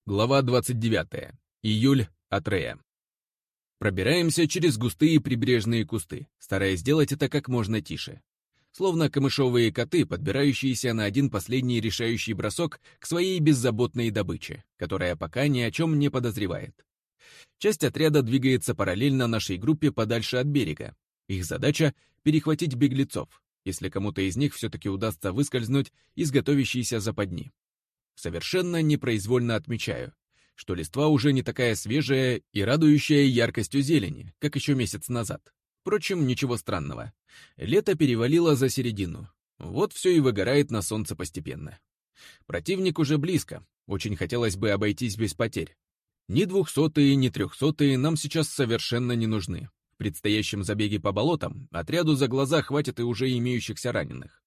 Глава 29. Июль. Атрея. Пробираемся через густые прибрежные кусты, стараясь сделать это как можно тише. Словно камышовые коты, подбирающиеся на один последний решающий бросок к своей беззаботной добыче, которая пока ни о чем не подозревает. Часть отряда двигается параллельно нашей группе подальше от берега. Их задача — перехватить беглецов, если кому-то из них все-таки удастся выскользнуть из готовящейся западни. Совершенно непроизвольно отмечаю, что листва уже не такая свежая и радующая яркостью зелени, как еще месяц назад. Впрочем, ничего странного. Лето перевалило за середину. Вот все и выгорает на солнце постепенно. Противник уже близко, очень хотелось бы обойтись без потерь. Ни 200-е, ни 300-е нам сейчас совершенно не нужны. В предстоящем забеге по болотам отряду за глаза хватит и уже имеющихся раненых.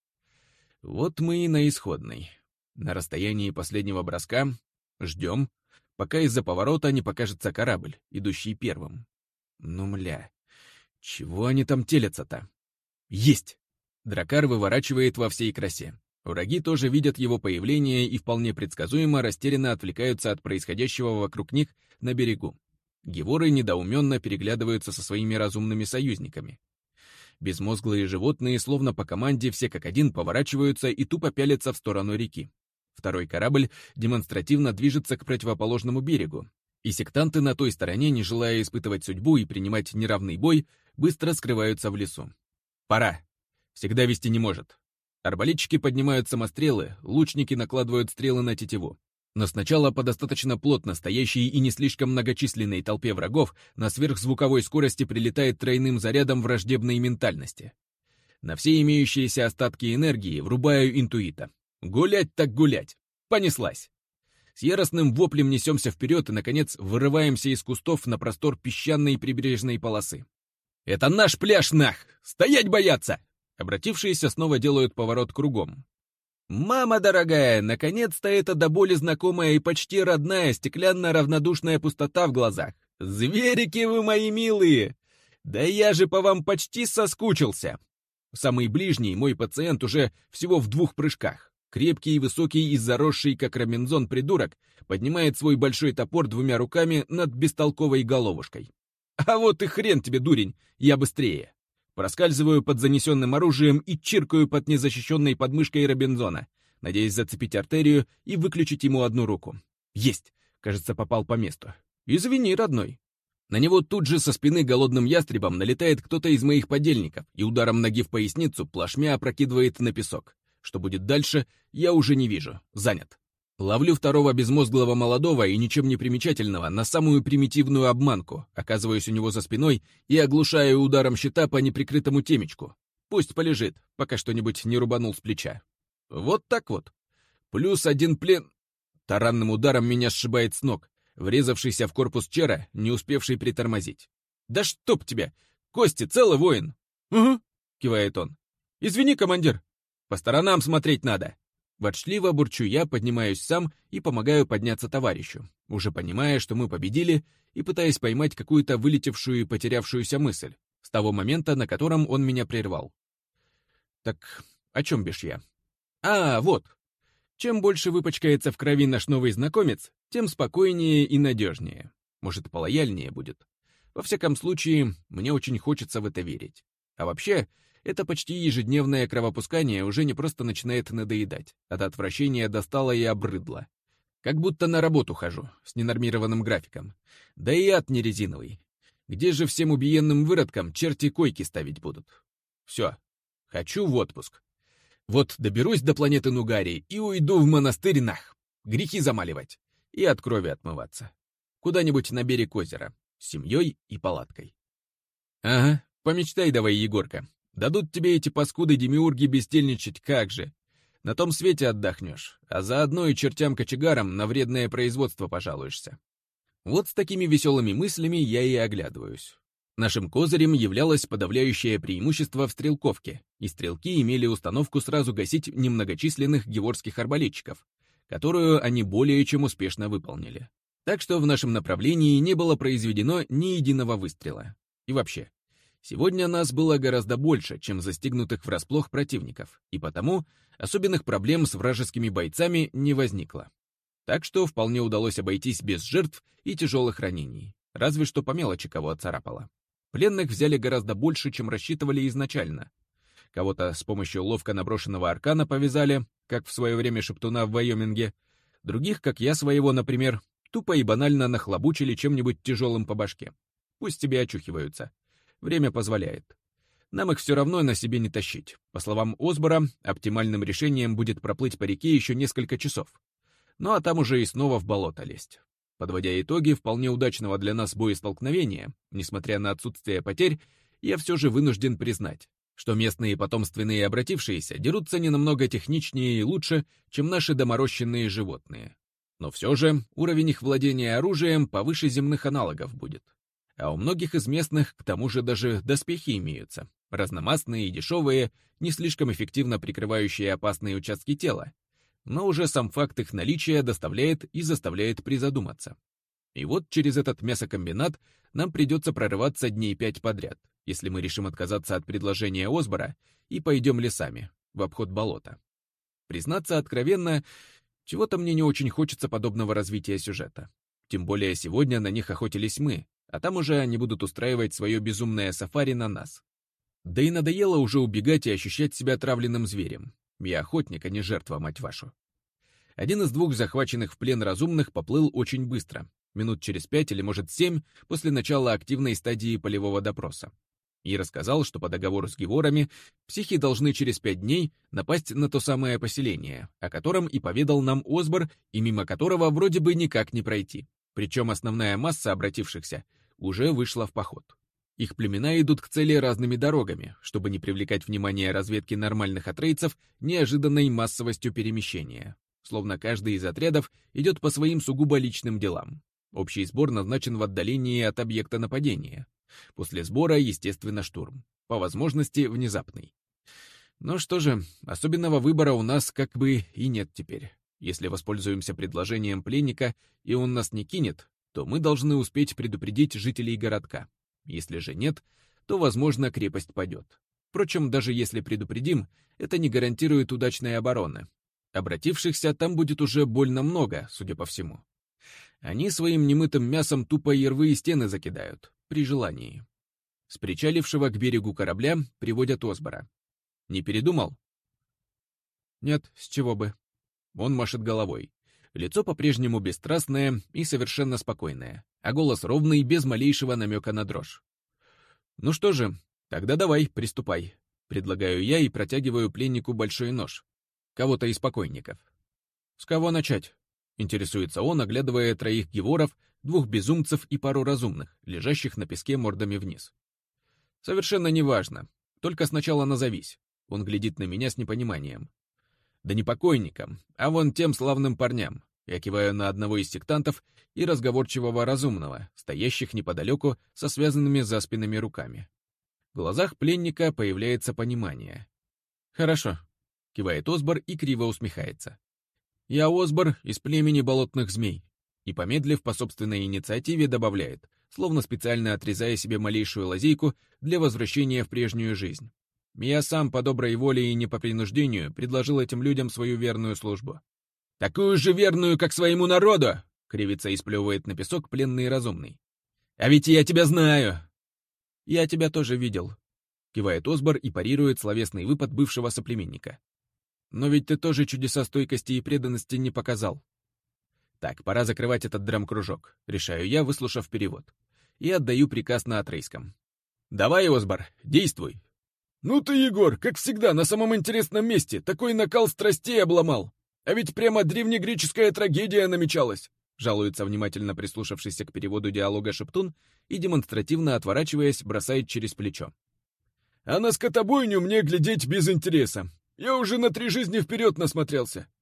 Вот мы и на исходной. На расстоянии последнего броска ждем, пока из-за поворота не покажется корабль, идущий первым. Ну, мля, чего они там телятся-то? Есть! Дракар выворачивает во всей красе. Враги тоже видят его появление и вполне предсказуемо растерянно отвлекаются от происходящего вокруг них на берегу. Геворы недоуменно переглядываются со своими разумными союзниками. Безмозглые животные, словно по команде, все как один поворачиваются и тупо пялятся в сторону реки. Второй корабль демонстративно движется к противоположному берегу, и сектанты на той стороне, не желая испытывать судьбу и принимать неравный бой, быстро скрываются в лесу. Пора. Всегда вести не может. Арбалетчики поднимают самострелы, лучники накладывают стрелы на тетиву. Но сначала по достаточно плотно стоящей и не слишком многочисленной толпе врагов на сверхзвуковой скорости прилетает тройным зарядом враждебной ментальности. На все имеющиеся остатки энергии врубаю интуита. Гулять так гулять. Понеслась. С яростным воплем несемся вперед и, наконец, вырываемся из кустов на простор песчаной прибрежной полосы. «Это наш пляж, нах! Стоять бояться!» Обратившиеся снова делают поворот кругом. «Мама дорогая, наконец-то это до боли знакомая и почти родная стеклянно-равнодушная пустота в глазах. Зверики вы мои милые! Да я же по вам почти соскучился!» Самый ближний, мой пациент, уже всего в 2 прыжках. Крепкий и высокий и заросший, как Робинзон придурок, поднимает свой большой топор 2 руками над бестолковой головушкой. А вот и хрен тебе, дурень, я быстрее. Проскальзываю под занесенным оружием и чиркаю под незащищенной подмышкой Робинзона, надеясь зацепить артерию и выключить ему одну руку. Есть! Кажется, попал по месту. Извини, родной. На него тут же со спины голодным ястребом налетает кто-то из моих подельников и ударом ноги в поясницу плашмя опрокидывает на песок. Что будет дальше, я уже не вижу. Занят. Ловлю второго безмозглого молодого и ничем не примечательного на самую примитивную обманку, оказываюсь у него за спиной и оглушаю ударом щита по неприкрытому темечку. Пусть полежит, пока что-нибудь не рубанул с плеча. Вот так вот. +1 плен... Таранным ударом меня сшибает с ног, врезавшийся в корпус чера, не успевший притормозить. «Да чтоб тебя! Кости, целый воин!» «Угу», — кивает он. «Извини, командир. По сторонам смотреть надо». Ворчливо бурчу я, поднимаюсь сам и помогаю подняться товарищу, уже понимая, что мы победили, и пытаясь поймать какую-то вылетевшую и потерявшуюся мысль, с того момента, на котором он меня прервал. Так о чем бишь я? Вот. Чем больше выпачкается в крови наш новый знакомец, тем спокойнее и надежнее. Может, полояльнее будет. Во всяком случае, мне очень хочется в это верить. А вообще, это почти ежедневное кровопускание уже не просто начинает надоедать. От отвращения достало и обрыдло. Как будто на работу хожу, с ненормированным графиком. Да и ад не резиновый. Где же всем убиенным выродкам черти койки ставить будут? Все. Хочу в отпуск. Вот доберусь до планеты Нугари и уйду в монастырь нах. Грехи замаливать. И от крови отмываться. Куда-нибудь на берег озера. С семьей и палаткой. Ага, помечтай давай, Егорка. Дадут тебе эти паскуды-демиурги бездельничать, как же. На том свете отдохнешь, а заодно и чертям-кочегарам на вредное производство пожалуешься. Вот с такими веселыми мыслями я и оглядываюсь. Нашим козырем являлось подавляющее преимущество в стрелковке, и стрелки имели установку сразу гасить немногочисленных геворских арбалетчиков, которую они более чем успешно выполнили. Так что в нашем направлении не было произведено ни единого выстрела. И вообще, сегодня нас было гораздо больше, чем застигнутых врасплох противников, и потому особенных проблем с вражескими бойцами не возникло. Так что вполне удалось обойтись без жертв и тяжелых ранений, разве что по мелочи кого отцарапало. Пленных взяли гораздо больше, чем рассчитывали изначально. Кого-то с помощью ловко наброшенного аркана повязали, как в свое время шептуна в Вайоминге. Других, как я своего, например, тупо и банально нахлобучили чем-нибудь тяжелым по башке. Пусть себе очухиваются. Время позволяет. Нам их все равно на себе не тащить. По словам Осбора, оптимальным решением будет проплыть по реке еще несколько часов. Ну а там уже и снова в болото лезть. Подводя итоги вполне удачного для нас боестолкновения, несмотря на отсутствие потерь, я все же вынужден признать, что местные потомственные обратившиеся дерутся не намного техничнее и лучше, чем наши доморощенные животные. Но все же уровень их владения оружием повыше земных аналогов будет. А у многих из местных к тому же даже доспехи имеются, разномастные и дешевые, не слишком эффективно прикрывающие опасные участки тела. Но уже сам факт их наличия доставляет и заставляет призадуматься. И вот через этот мясокомбинат нам придется прорываться дней 5 подряд, если мы решим отказаться от предложения Осбора и пойдем лесами, в обход болота. Признаться откровенно, чего-то мне не очень хочется подобного развития сюжета. Тем более сегодня на них охотились мы, а там уже они будут устраивать свое безумное сафари на нас. Да и надоело уже убегать и ощущать себя отравленным зверем. Я охотник, а не жертва, мать вашу. Один из двух захваченных в плен разумных поплыл очень быстро, минут через 5 или, может, 7 после начала активной стадии полевого допроса. И рассказал, что по договору с Геворами психи должны через 5 дней напасть на то самое поселение, о котором и поведал нам Осбор, и мимо которого вроде бы никак не пройти. Причем основная масса обратившихся уже вышла в поход. Их племена идут к цели разными дорогами, чтобы не привлекать внимание разведки нормальных атрейцев неожиданной массовостью перемещения. Словно каждый из отрядов идет по своим сугубо личным делам. Общий сбор назначен в отдалении от объекта нападения. После сбора, естественно, штурм. По возможности, внезапный. Ну что же, особенного выбора у нас как бы и нет теперь. Если воспользуемся предложением пленника, и он нас не кинет, то мы должны успеть предупредить жителей городка. Если же нет, то, возможно, крепость падет. Впрочем, даже если предупредим, это не гарантирует удачной обороны. Обратившихся там будет уже больно много, судя по всему. Они своим немытым мясом тупо и рвы и стены закидают, при желании. С причалившего к берегу корабля приводят Осбора. Не передумал? Нет, с чего бы. Он машет головой. Лицо по-прежнему бесстрастное и совершенно спокойное, а голос ровный, без малейшего намека на дрожь. «Ну что же, тогда давай, приступай», — предлагаю я и протягиваю пленнику большой нож. Кого-то из покойников. «С кого начать?» — интересуется он, оглядывая 3 геворов, 2 безумцев и пару разумных, лежащих на песке мордами вниз. «Совершенно неважно. Только сначала назовись». Он глядит на меня с непониманием. «Да не покойникам, а вон тем славным парням». Я киваю на одного из сектантов и разговорчивого разумного, стоящих неподалеку со связанными за спинами руками. В глазах пленника появляется понимание. «Хорошо», — кивает Осбор и криво усмехается. «Я Осбор из племени болотных змей», и, помедлив по собственной инициативе, добавляет, словно специально отрезая себе малейшую лазейку для возвращения в прежнюю жизнь. «Я сам по доброй воле и не по принуждению предложил этим людям свою верную службу». «Такую же верную, как своему народу!» — кривится и сплевывает на песок пленный разумный. «А ведь я тебя знаю!» «Я тебя тоже видел», — кивает Осбор и парирует словесный выпад бывшего соплеменника. «Но ведь ты тоже чудеса стойкости и преданности не показал». «Так, пора закрывать этот драм-кружок», — решаю я, выслушав перевод. И отдаю приказ на атрейском. «Давай, Осбор, действуй!» «Ну ты, Егор, как всегда, на самом интересном месте, такой накал страстей обломал! А ведь прямо древнегреческая трагедия намечалась!» Жалуется внимательно прислушавшийся к переводу диалога шептун и, демонстративно отворачиваясь, бросает через плечо. «А на скотобойню мне глядеть без интереса. Я уже на 3 жизни вперед насмотрелся.